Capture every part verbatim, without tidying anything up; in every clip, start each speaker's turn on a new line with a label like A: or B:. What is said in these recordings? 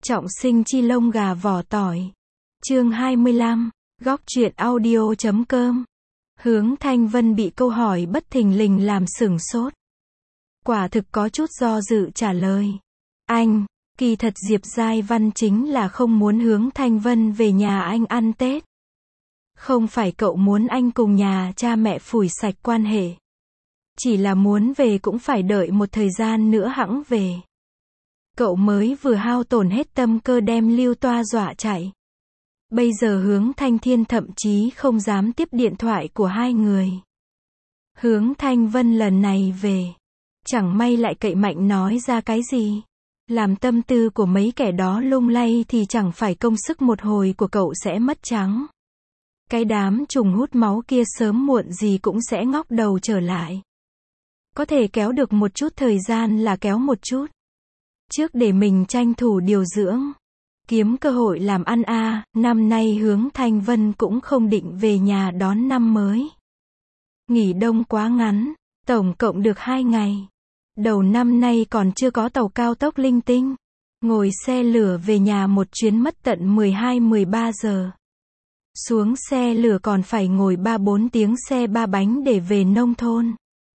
A: Trọng sinh chi lông gà vỏ tỏi. Chương hai mươi lăm, góc truyện audio chấm com. Hướng Thanh Vân bị câu hỏi bất thình lình làm sửng sốt. Quả thực có chút do dự trả lời. Anh, kỳ thật Diệp Giai Văn chính là không muốn Hướng Thanh Vân về nhà anh ăn Tết. Không phải cậu muốn anh cùng nhà cha mẹ phủi sạch quan hệ. Chỉ là muốn về cũng phải đợi một thời gian nữa hẵng về. Cậu mới vừa hao tổn hết tâm cơ đem Lưu Toa dọa chạy. Bây giờ Hướng Thanh Thiên thậm chí không dám tiếp điện thoại của hai người. Hướng Thanh Vân lần này về. Chẳng may lại cậy mạnh nói ra cái gì. Làm tâm tư của mấy kẻ đó lung lay thì chẳng phải công sức một hồi của cậu sẽ mất trắng. Cái đám trùng hút máu kia sớm muộn gì cũng sẽ ngóc đầu trở lại. Có thể kéo được một chút thời gian là kéo một chút. Trước để mình tranh thủ điều dưỡng. Kiếm cơ hội làm ăn a à, năm nay Hướng Thanh Vân cũng không định về nhà đón năm mới. Nghỉ đông quá ngắn, tổng cộng được hai ngày. Đầu năm nay còn chưa có tàu cao tốc linh tinh. Ngồi xe lửa về nhà một chuyến mất tận mười hai mười ba giờ. Xuống xe lửa còn phải ngồi ba bốn tiếng xe ba bánh để về nông thôn.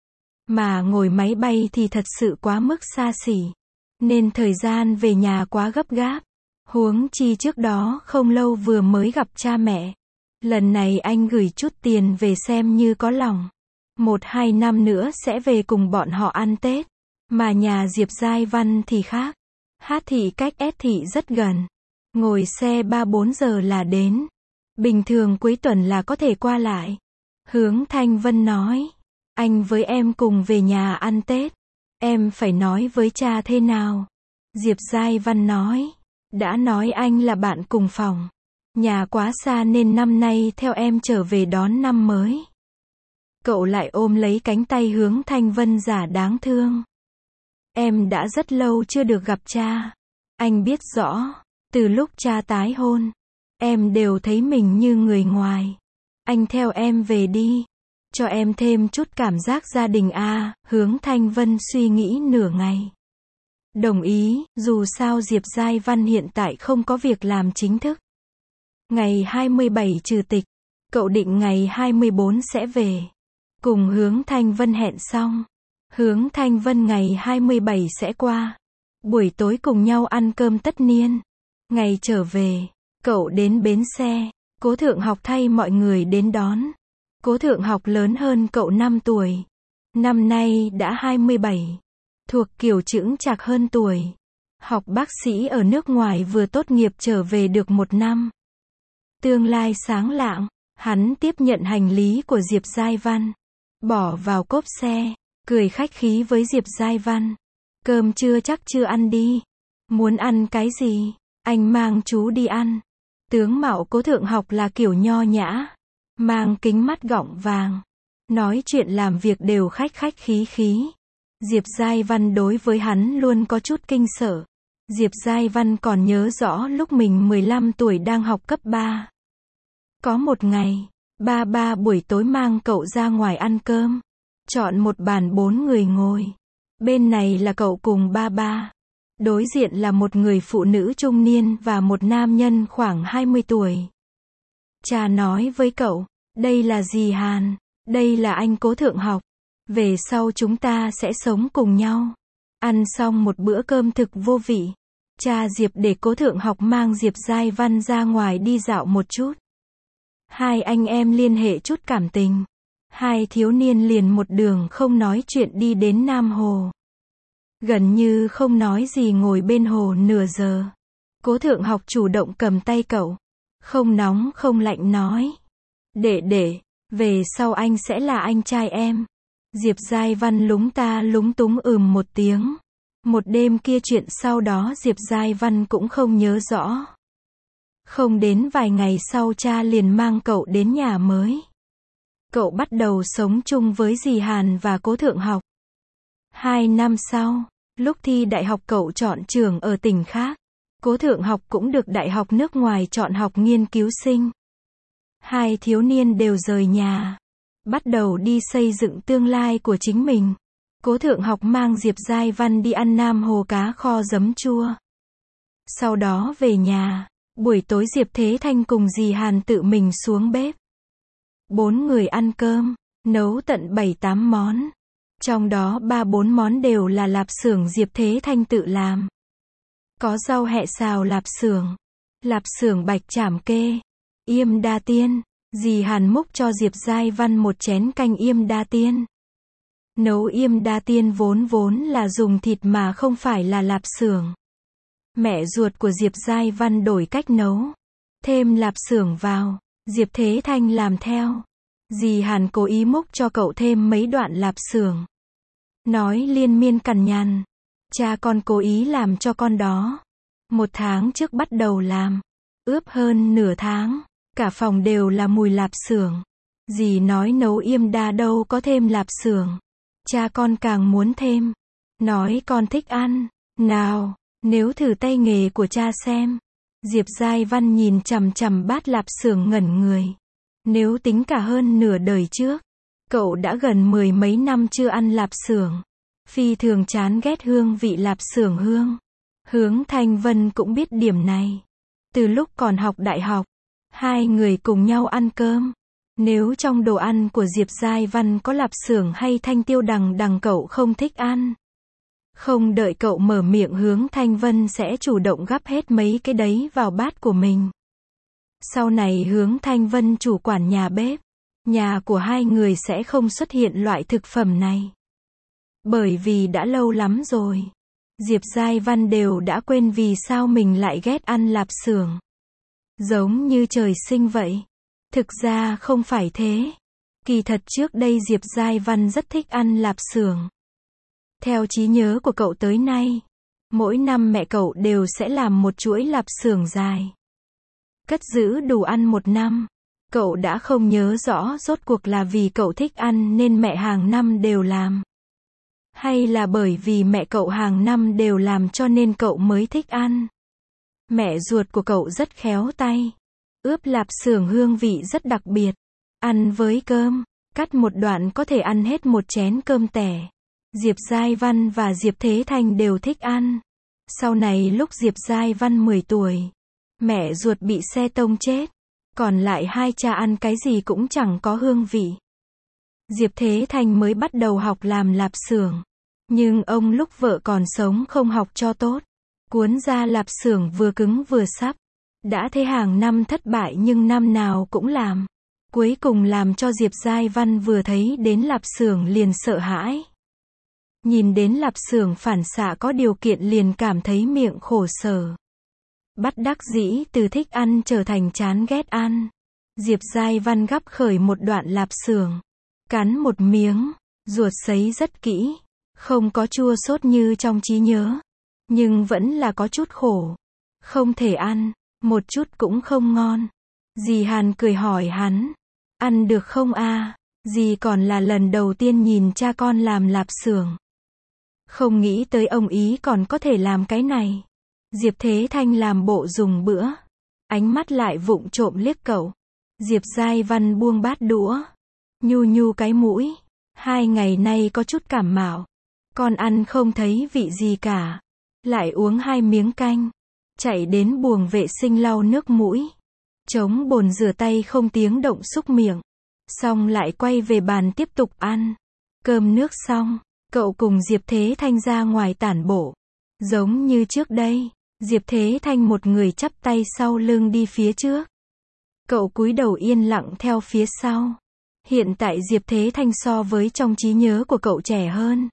A: Mà ngồi máy bay thì thật sự quá mức xa xỉ. Nên thời gian về nhà quá gấp gáp. Huống chi trước đó không lâu vừa mới gặp cha mẹ. Lần này anh gửi chút tiền về xem như có lòng. Một hai năm nữa sẽ về cùng bọn họ ăn Tết. Mà nhà Diệp Giai Văn thì khác. Hát thị cách S thị rất gần. Ngồi xe ba bốn giờ là đến. Bình thường cuối tuần là có thể qua lại. Hướng Thanh Vân nói. Anh với em cùng về nhà ăn Tết. Em phải nói với cha thế nào? Diệp Giai Văn nói. Đã nói anh là bạn cùng phòng. Nhà quá xa nên năm nay theo em trở về đón năm mới. Cậu lại ôm lấy cánh tay Hướng Thanh Vân giả đáng thương. Em đã rất lâu chưa được gặp cha. Anh biết rõ. Từ lúc cha tái hôn. Em đều thấy mình như người ngoài. Anh theo em về đi. Cho em thêm chút cảm giác gia đình a à, Hướng Thanh Vân suy nghĩ nửa ngày. Đồng ý, dù sao Diệp Giai Văn hiện tại không có việc làm chính thức. Ngày hai mươi bảy trừ tịch, cậu định ngày hai mươi bốn sẽ về. Cùng Hướng Thanh Vân hẹn xong. Hướng Thanh Vân ngày hai mươi bảy sẽ qua. Buổi tối cùng nhau ăn cơm tất niên. Ngày trở về, cậu đến bến xe. Cố Thượng Học thay mọi người đến đón. Cố Thượng Học lớn hơn cậu năm tuổi. Năm nay đã hai mươi bảy. Thuộc kiểu chững chạc hơn tuổi. Học bác sĩ ở nước ngoài vừa tốt nghiệp trở về được một năm. Tương lai sáng lạng, hắn tiếp nhận hành lý của Diệp Giai Văn. Bỏ vào cốp xe, cười khách khí với Diệp Giai Văn. Cơm trưa chắc chưa ăn đi. Muốn ăn cái gì? Anh mang chú đi ăn. Tướng mạo Cố Thượng Học là kiểu nho nhã. Mang kính mắt gọng vàng. Nói chuyện làm việc đều khách khách khí khí. Diệp Giai Văn đối với hắn luôn có chút kinh sợ. Diệp Giai Văn còn nhớ rõ lúc mình mười lăm tuổi đang học cấp ba. Có một ngày, ba ba buổi tối mang cậu ra ngoài ăn cơm. Chọn một bàn bốn người ngồi. Bên này là cậu cùng ba ba. Đối diện là một người phụ nữ trung niên và một nam nhân khoảng hai mươi tuổi. Cha nói với cậu, đây là dì Hàn, đây là anh Cố Thượng Học. Về sau chúng ta sẽ sống cùng nhau. Ăn xong một bữa cơm thực vô vị. Cha Diệp để Cố Thượng Học mang Diệp Giai Văn ra ngoài đi dạo một chút. Hai anh em liên hệ chút cảm tình. Hai thiếu niên liền một đường không nói chuyện đi đến Nam Hồ. Gần như không nói gì ngồi bên hồ nửa giờ. Cố Thượng Học chủ động cầm tay cậu. Không nóng không lạnh nói. Để để, về sau anh sẽ là anh trai em. Diệp Giai Văn lúng ta lúng túng ừm một tiếng. Một đêm kia chuyện sau đó Diệp Giai Văn cũng không nhớ rõ. Không đến vài ngày sau cha liền mang cậu đến nhà mới. Cậu bắt đầu sống chung với dì Hàn và Cố Thượng Học. Hai năm sau, lúc thi đại học cậu chọn trường ở tỉnh khác. Cố Thượng Học cũng được đại học nước ngoài chọn học nghiên cứu sinh. Hai thiếu niên đều rời nhà. Bắt đầu đi xây dựng tương lai của chính mình. Cố Thượng Học mang Diệp Giai Văn đi ăn Nam Hồ cá kho giấm chua. Sau đó về nhà, buổi tối Diệp Thế Thanh cùng dì Hàn tự mình xuống bếp. Bốn người ăn cơm, nấu tận bảy tám món. Trong đó ba bốn món đều là lạp xưởng Diệp Thế Thanh tự làm. Có rau hẹ xào lạp xưởng, lạp xưởng bạch chảm kê, yêm đa tiên. Dì Hàn múc cho Diệp Giai Văn một chén canh yêm đa tiên. Nấu yêm đa tiên vốn vốn là dùng thịt mà không phải là lạp xưởng. Mẹ ruột của Diệp Giai Văn đổi cách nấu, thêm lạp xưởng vào, Diệp Thế Thanh làm theo. Dì Hàn cố ý múc cho cậu thêm mấy đoạn lạp xưởng. Nói liên miên cằn nhằn, cha con cố ý làm cho con đó. Một tháng trước bắt đầu làm, ướp hơn nửa tháng, cả phòng đều là mùi lạp xưởng. Dì nói nấu yêm đa đâu có thêm lạp xưởng. Cha con càng muốn thêm. Nói con thích ăn. Nào, nếu thử tay nghề của cha xem. Diệp Giai Văn nhìn chằm chằm bát lạp xưởng ngẩn người. Nếu tính cả hơn nửa đời trước, cậu đã gần mười mấy năm chưa ăn lạp xưởng. Phi thường chán ghét hương vị lạp xưởng hương. Hướng Thanh Vân cũng biết điểm này. Từ lúc còn học đại học, hai người cùng nhau ăn cơm. Nếu trong đồ ăn của Diệp Giai Văn có lạp xưởng hay thanh tiêu đằng đằng cậu không thích ăn. Không đợi cậu mở miệng Hướng Thanh Vân sẽ chủ động gắp hết mấy cái đấy vào bát của mình. Sau này Hướng Thanh Vân chủ quản nhà bếp. Nhà của hai người sẽ không xuất hiện loại thực phẩm này. Bởi vì đã lâu lắm rồi. Diệp Giai Văn đều đã quên vì sao mình lại ghét ăn lạp xưởng. Giống như trời sinh vậy. Thực ra không phải thế. Kỳ thật trước đây Diệp Giai Văn rất thích ăn lạp xưởng. Theo trí nhớ của cậu tới nay, mỗi năm mẹ cậu đều sẽ làm một chuỗi lạp xưởng dài. Cất giữ đủ ăn một năm. Cậu đã không nhớ rõ rốt cuộc là vì cậu thích ăn nên mẹ hàng năm đều làm. Hay là bởi vì mẹ cậu hàng năm đều làm cho nên cậu mới thích ăn. Mẹ ruột của cậu rất khéo tay. Ướp lạp xưởng hương vị rất đặc biệt. Ăn với cơm, cắt một đoạn có thể ăn hết một chén cơm tẻ. Diệp Giai Văn và Diệp Thế Thanh đều thích ăn. Sau này lúc Diệp Giai Văn mười tuổi, mẹ ruột bị xe tông chết. Còn lại hai cha ăn cái gì cũng chẳng có hương vị. Diệp Thế Thanh mới bắt đầu học làm lạp xưởng. Nhưng ông lúc vợ còn sống không học cho tốt. Cuốn ra lạp xưởng vừa cứng vừa sắp. Đã thế hàng năm thất bại nhưng năm nào cũng làm. Cuối cùng làm cho Diệp Giai Văn vừa thấy đến lạp xưởng liền sợ hãi. Nhìn đến lạp xưởng phản xạ có điều kiện liền cảm thấy miệng khổ sở. Bắt đắc dĩ từ thích ăn trở thành chán ghét ăn. Diệp Giai Văn gắp khởi một đoạn lạp xưởng. Cắn một miếng, ruột sấy rất kỹ. Không có chua xót như trong trí nhớ. Nhưng vẫn là có chút khổ. Không thể ăn, một chút cũng không ngon. Dì Hàn cười hỏi hắn. Ăn được không a? Dì còn là lần đầu tiên nhìn cha con làm lạp xưởng. Không nghĩ tới ông ý còn có thể làm cái này. Diệp Thế Thanh làm bộ dùng bữa. Ánh mắt lại vụng trộm liếc cậu. Diệp Giai Văn buông bát đũa. Nhu nhu cái mũi. Hai ngày nay có chút cảm mạo. Con ăn không thấy vị gì cả. Lại uống hai miếng canh. Chạy đến buồng vệ sinh lau nước mũi. Chống bồn rửa tay không tiếng động xúc miệng. Xong lại quay về bàn tiếp tục ăn. Cơm nước xong, cậu cùng Diệp Thế Thanh ra ngoài tản bộ. Giống như trước đây, Diệp Thế Thanh một người chắp tay sau lưng đi phía trước. Cậu cúi đầu yên lặng theo phía sau. Hiện tại Diệp Thế Thanh so với trong trí nhớ của cậu trẻ hơn.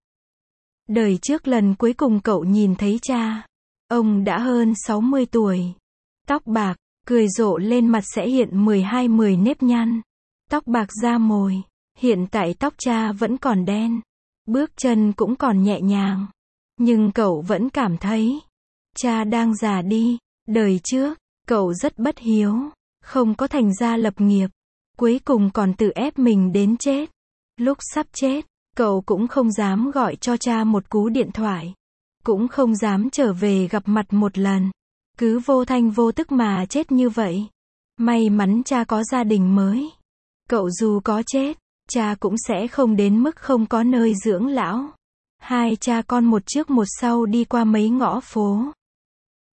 A: Đời trước lần cuối cùng cậu nhìn thấy cha, ông đã hơn sáu mươi tuổi. Tóc bạc, cười rộ lên mặt sẽ hiện mười hai mười nếp nhăn. Tóc bạc da mồi, hiện tại tóc cha vẫn còn đen. Bước chân cũng còn nhẹ nhàng. Nhưng cậu vẫn cảm thấy, cha đang già đi. Đời trước, cậu rất bất hiếu, không có thành gia lập nghiệp. Cuối cùng còn tự ép mình đến chết. Lúc sắp chết, cậu cũng không dám gọi cho cha một cú điện thoại. Cũng không dám trở về gặp mặt một lần. Cứ vô thanh vô tức mà chết như vậy. May mắn cha có gia đình mới. Cậu dù có chết, cha cũng sẽ không đến mức không có nơi dưỡng lão. Hai cha con một trước một sau đi qua mấy ngõ phố.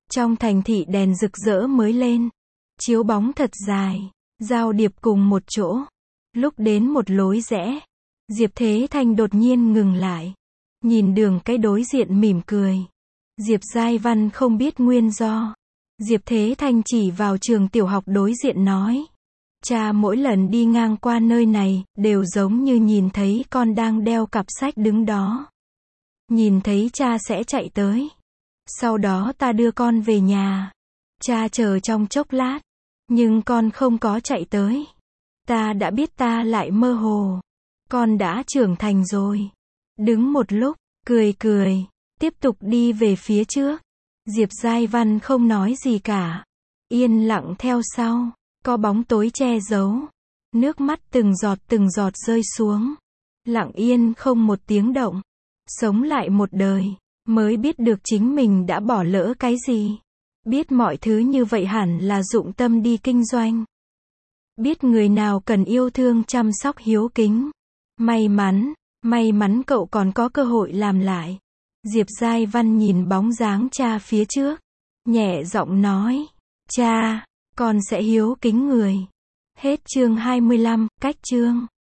A: Trong thành thị đèn rực rỡ mới lên, chiếu bóng thật dài, giao điệp cùng một chỗ. Lúc đến một lối rẽ, Diệp Thế Thanh đột nhiên ngừng lại, nhìn đường cái đối diện mỉm cười. Diệp Giai Văn không biết nguyên do. Diệp Thế Thanh chỉ vào trường tiểu học đối diện nói. Cha mỗi lần đi ngang qua nơi này, đều giống như nhìn thấy con đang đeo cặp sách đứng đó. Nhìn thấy cha sẽ chạy tới. Sau đó ta đưa con về nhà. Cha chờ trong chốc lát. Nhưng con không có chạy tới. Ta đã biết ta lại mơ hồ. Con đã trưởng thành rồi. Đứng một lúc, cười cười, tiếp tục đi về phía trước. Diệp Giai Văn không nói gì cả. Yên lặng theo sau. Có bóng tối che giấu. Nước mắt từng giọt từng giọt rơi xuống. Lặng yên không một tiếng động. Sống lại một đời, mới biết được chính mình đã bỏ lỡ cái gì. Biết mọi thứ như vậy hẳn là dụng tâm đi kinh doanh. Biết người nào cần yêu thương chăm sóc hiếu kính. May mắn, may mắn cậu còn có cơ hội làm lại. Diệp Giai Văn nhìn bóng dáng cha phía trước. Nhẹ giọng nói. Cha, con sẽ hiếu kính người. Hết chương hai mươi lăm, cách chương.